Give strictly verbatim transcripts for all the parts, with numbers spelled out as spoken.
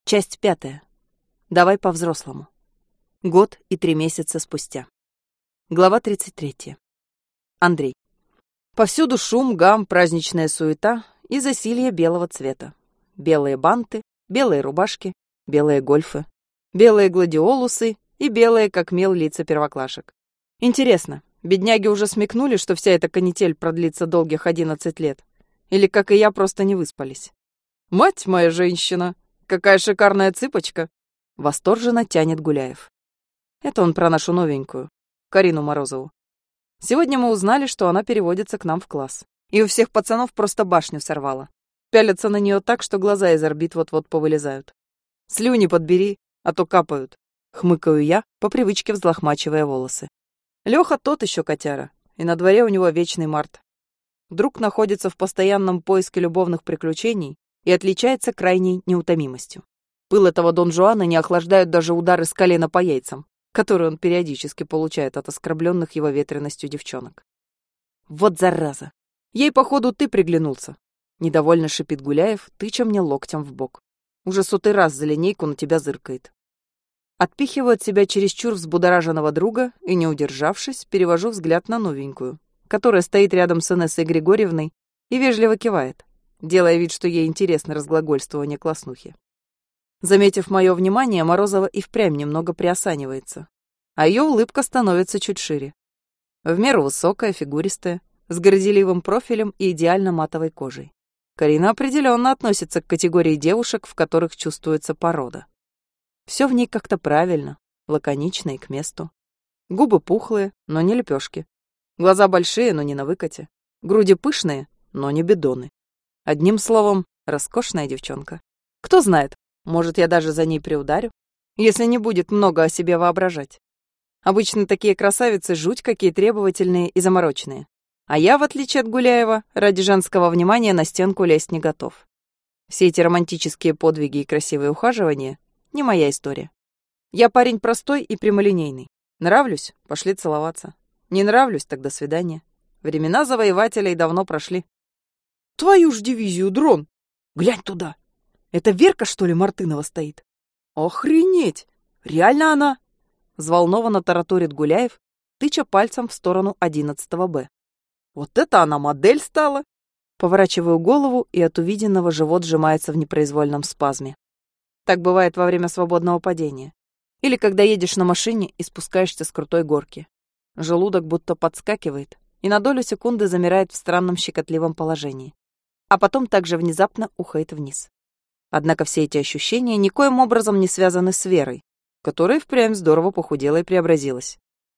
Часть пятая. Давай по-взрослому. Год и три месяца спустя. Глава тридцать третья. Андрей. Повсюду шум, гам, праздничная суета и засилье белого цвета. Белые банты, белые рубашки, белые гольфы, белые гладиолусы и белые, как мел, лица первоклашек. Интересно, бедняги уже смекнули, что вся эта канитель продлится долгих одиннадцать лет? Или, как и я, просто не выспались? «Мать моя женщина! Какая шикарная цыпочка!» Восторженно тянет Гуляев. Это он про нашу новенькую, Карину Морозову. Сегодня мы узнали, что она переводится к нам в класс. И у всех пацанов просто башню сорвала. Пялятся на нее так, что глаза из орбит вот-вот повылезают. «Слюни подбери, а то капают», — хмыкаю я, по привычке взлохмачивая волосы. Леха тот еще котяра, и на дворе у него вечный март. Друг находится в постоянном поиске любовных приключений и отличается крайней неутомимостью. Пыл этого Дон Жуана не охлаждают даже удары с колена по яйцам, которые он периодически получает от оскорбленных его ветреностью девчонок. «Вот зараза! Ей, походу, ты приглянулся!» Недовольно шипит Гуляев, тыча мне локтем в бок. Уже сотый раз за линейку на тебя зыркает. Отпихиваю от себя чересчур взбудораженного друга и, не удержавшись, перевожу взгляд на новенькую, которая стоит рядом с Инессой Григорьевной и вежливо кивает, делая вид, что ей интересно разглагольствование класснухи. Заметив мое внимание, Морозова и впрямь немного приосанивается, а ее улыбка становится чуть шире. В меру высокая, фигуристая, с горделивым профилем и идеально матовой кожей. Карина определенно относится к категории девушек, в которых чувствуется порода. Все в ней как-то правильно, лаконично и к месту. Губы пухлые, но не лепешки. Глаза большие, но не на выкате. Груди пышные, но не бидоны. Одним словом, роскошная девчонка. Кто знает, может, я даже за ней приударю, если не будет много о себе воображать. Обычно такие красавицы жуть какие требовательные и замороченные. А я, в отличие от Гуляева, ради женского внимания на стенку лезть не готов. Все эти романтические подвиги и красивые ухаживания — не моя история. Я парень простой и прямолинейный. Нравлюсь — пошли целоваться. Не нравлюсь — так до свидания. Времена завоевателей давно прошли. Твою ж дивизию, дрон! Глянь туда! Это Верка, что ли, Мартынова стоит? Охренеть! Реально она? Взволнованно тараторит Гуляев, тыча пальцем в сторону одиннадцатого Б. Вот это она модель стала! Поворачиваю голову, и от увиденного живот сжимается в непроизвольном спазме. Так бывает во время свободного падения. Или когда едешь на машине и спускаешься с крутой горки. Желудок будто подскакивает и на долю секунды замирает в странном щекотливом положении. А потом также внезапно ухает вниз. Однако все эти ощущения никоим образом не связаны с Верой, которая впрямь здорово похудела и преобразилась.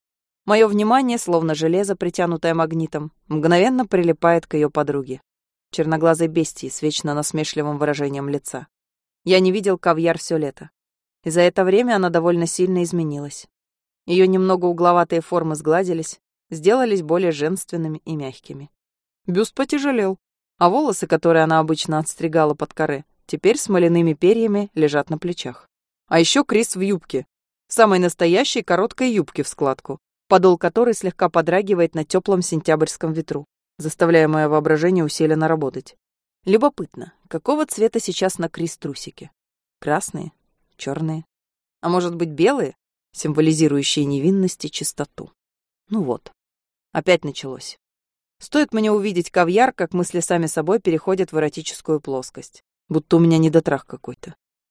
Мое внимание, словно железо, притянутое магнитом, мгновенно прилипает к ее подруге, черноглазой бестии с вечно насмешливым выражением лица. Я не видел Кавьяр все лето, и за это время она довольно сильно изменилась. Ее немного угловатые формы сгладились, сделались более женственными и мягкими. Бюст потяжелел, а волосы, которые она обычно отстригала под каре, теперь смоляными перьями лежат на плечах. А еще Крис в юбке, самой настоящей короткой юбке в складку, подол которой слегка подрагивает на теплом сентябрьском ветру, заставляя мое воображение усиленно работать. Любопытно, какого цвета сейчас на Крис трусики? Красные? Черные? А может быть, белые, символизирующие невинность и чистоту? Ну вот, опять началось. Стоит мне увидеть Кавьяр, как мысли сами собой переходят в эротическую плоскость. Будто у меня недотрах какой-то.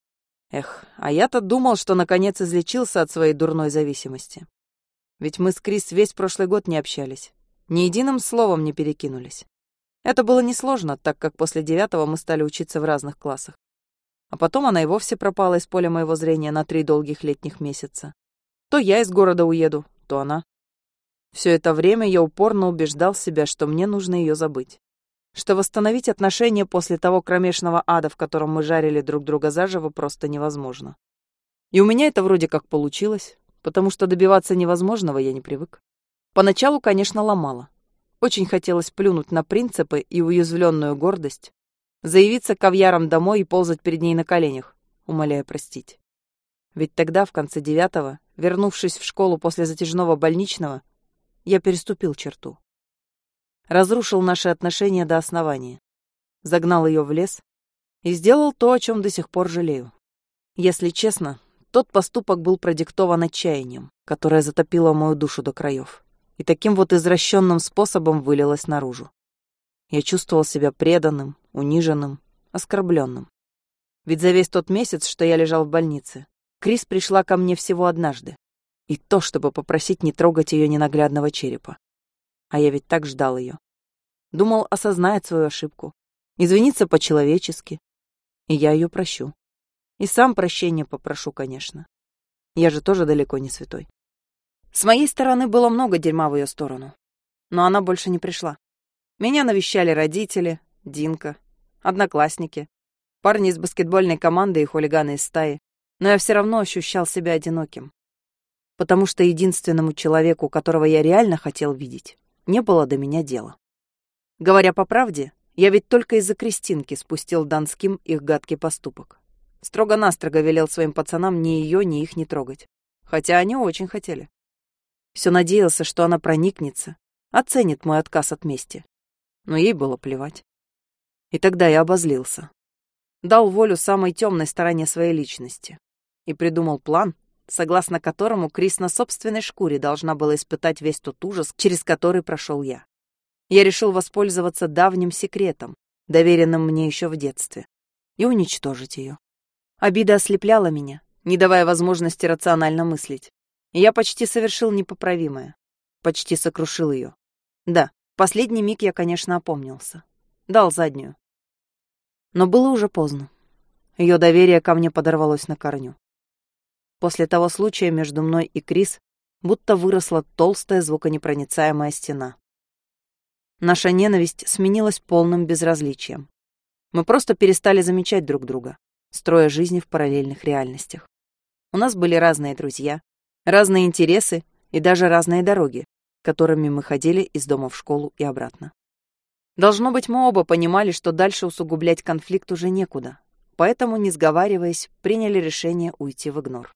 Эх, а я-то думал, что наконец излечился от своей дурной зависимости. Ведь мы с Крис весь прошлый год не общались. Ни единым словом не перекинулись. Это было несложно, так как после девятого мы стали учиться в разных классах. А потом она и вовсе пропала из поля моего зрения на три долгих летних месяца. То я из города уеду, то она. Все это время я упорно убеждал себя, что мне нужно ее забыть. Что восстановить отношения после того кромешного ада, в котором мы жарили друг друга заживо, просто невозможно. И у меня это вроде как получилось, потому что добиваться невозможного я не привык. Поначалу, конечно, ломало. Очень хотелось плюнуть на принципы и уязвленную гордость, заявиться Кавьяром домой и ползать перед ней на коленях, умоляя простить. Ведь тогда, в конце девятого, вернувшись в школу после затяжного больничного, я переступил черту. Разрушил наши отношения до основания, загнал ее в лес и сделал то, о чем до сих пор жалею. Если честно, тот поступок был продиктован отчаянием, которое затопило мою душу до краев, и таким вот извращенным способом вылилось наружу. Я чувствовал себя преданным, униженным, оскорбленным. Ведь за весь тот месяц, что я лежал в больнице, Крис пришла ко мне всего однажды, и то, чтобы попросить не трогать ее ненаглядного черепа. А я ведь так ждал ее. Думал, осознает свою ошибку, извиниться по-человечески, и я ее прощу. И сам прощения попрошу, конечно. Я же тоже далеко не святой. С моей стороны было много дерьма в ее сторону, но она больше не пришла. Меня навещали родители, Динка, одноклассники, парни из баскетбольной команды и хулиганы из стаи, но я все равно ощущал себя одиноким, потому что единственному человеку, которого я реально хотел видеть, не было до меня дела. Говоря по правде, я ведь только из-за Кристинки спустил Донским их гадкий поступок. Строго-настрого велел своим пацанам ни ее, ни их не трогать, хотя они очень хотели. Все надеялся, что она проникнется, оценит мой отказ от мести, но ей было плевать. И тогда я обозлился. Дал волю самой темной стороне своей личности и придумал план, согласно которому Крис на собственной шкуре должна была испытать весь тот ужас, через который прошел я. Я решил воспользоваться давним секретом, доверенным мне еще в детстве, и уничтожить ее. Обида ослепляла меня, не давая возможности рационально мыслить, и я почти совершил непоправимое, почти сокрушил ее. Да, в последний миг я, конечно, опомнился. Дал заднюю. Но было уже поздно. Ее доверие ко мне подорвалось на корню. После того случая между мной и Крис будто выросла толстая звуконепроницаемая стена. Наша ненависть сменилась полным безразличием. Мы просто перестали замечать друг друга, строя жизни в параллельных реальностях. У нас были разные друзья, разные интересы и даже разные дороги, которыми мы ходили из дома в школу и обратно. Должно быть, мы оба понимали, что дальше усугублять конфликт уже некуда, поэтому, не сговариваясь, приняли решение уйти в игнор.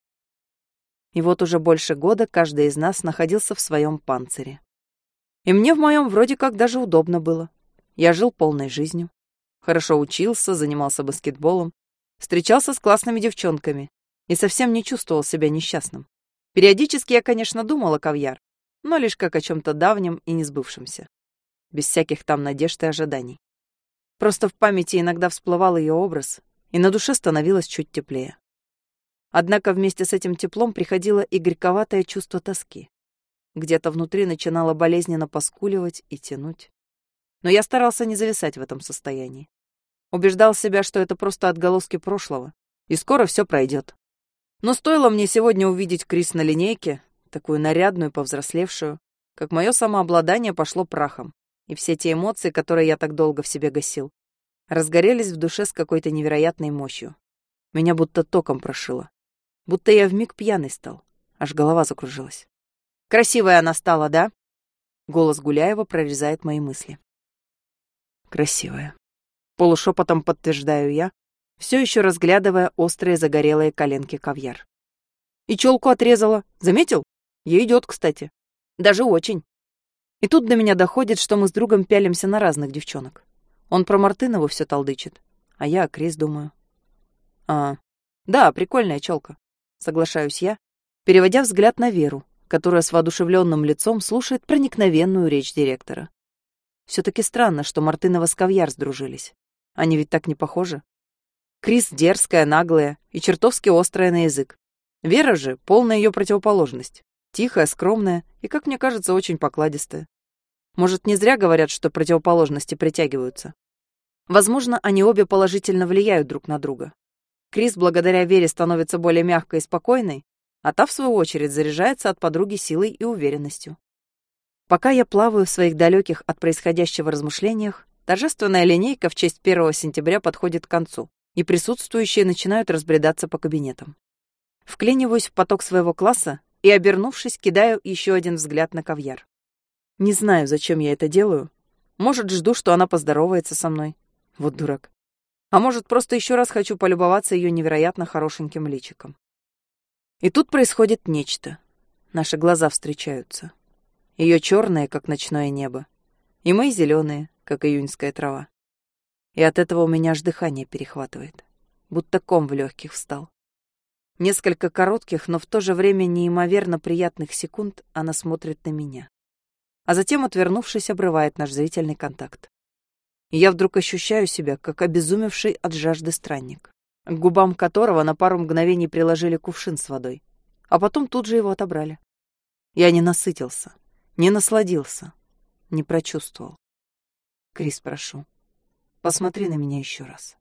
И вот уже больше года каждый из нас находился в своем панцире. И мне в моем вроде как даже удобно было. Я жил полной жизнью. Хорошо учился, занимался баскетболом, встречался с классными девчонками и совсем не чувствовал себя несчастным. Периодически я, конечно, думал о Кавьяр, но лишь как о чем-то давнем и несбывшемся, без всяких там надежд и ожиданий. Просто в памяти иногда всплывал ее образ, и на душе становилось чуть теплее. Однако вместе с этим теплом приходило и горьковатое чувство тоски. Где-то внутри начинало болезненно поскуливать и тянуть. Но я старался не зависать в этом состоянии. Убеждал себя, что это просто отголоски прошлого, и скоро все пройдет. Но стоило мне сегодня увидеть Крис на линейке, такую нарядную, повзрослевшую, как мое самообладание пошло прахом, и все те эмоции, которые я так долго в себе гасил, разгорелись в душе с какой-то невероятной мощью. Меня будто током прошило. Будто я вмиг пьяный стал, аж голова закружилась. «Красивая она стала, да?» Голос Гуляева прорезает мои мысли. «Красивая». Полушепотом подтверждаю я, все еще разглядывая острые загорелые коленки Кавьяр. «И челку отрезала. Заметил? Ей идет, кстати. Даже очень». И тут до меня доходит, что мы с другом пялимся на разных девчонок. Он про Мартынову все толдычит, а я о Крис думаю. «А, да, прикольная челка», — соглашаюсь я, переводя взгляд на Веру, которая с воодушевленным лицом слушает проникновенную речь директора. Все-таки странно, что Мартынова с Кавьяр сдружились. Они ведь так не похожи. Крис дерзкая, наглая и чертовски острая на язык. Вера же — полная ее противоположность. Тихая, скромная и, как мне кажется, очень покладистая. Может, не зря говорят, что противоположности притягиваются. Возможно, они обе положительно влияют друг на друга. Крис благодаря Вере становится более мягкой и спокойной, а та, в свою очередь, заряжается от подруги силой и уверенностью. Пока я плаваю в своих далеких от происходящего размышлениях, торжественная линейка в честь первого сентября подходит к концу, и присутствующие начинают разбредаться по кабинетам. Вклиниваюсь в поток своего класса и, обернувшись, кидаю еще один взгляд на Кавьяр. Не знаю, зачем я это делаю. Может, жду, что она поздоровается со мной. Вот дурак. А может, просто еще раз хочу полюбоваться ее невероятно хорошеньким личиком. И тут происходит нечто. Наши глаза встречаются. Ее черные, как ночное небо, и мои зеленые, как июньская трава. И от этого у меня аж дыхание перехватывает, будто ком в легких встал. Несколько коротких, но в то же время неимоверно приятных секунд она смотрит на меня. А затем, отвернувшись, обрывает наш зрительный контакт. И я вдруг ощущаю себя, как обезумевший от жажды странник, к губам которого на пару мгновений приложили кувшин с водой, а потом тут же его отобрали. Я не насытился, не насладился, не прочувствовал. Крис, прошу, посмотри на меня еще раз.